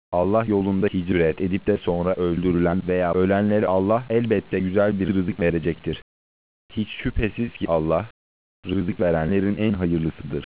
Allah yolunda hicret edip de sonra öldürülen veya ölenlere Allah elbette güzel bir rızık verecektir. Hiç şüphesiz ki Allah, rızık verenlerin en hayırlısıdır.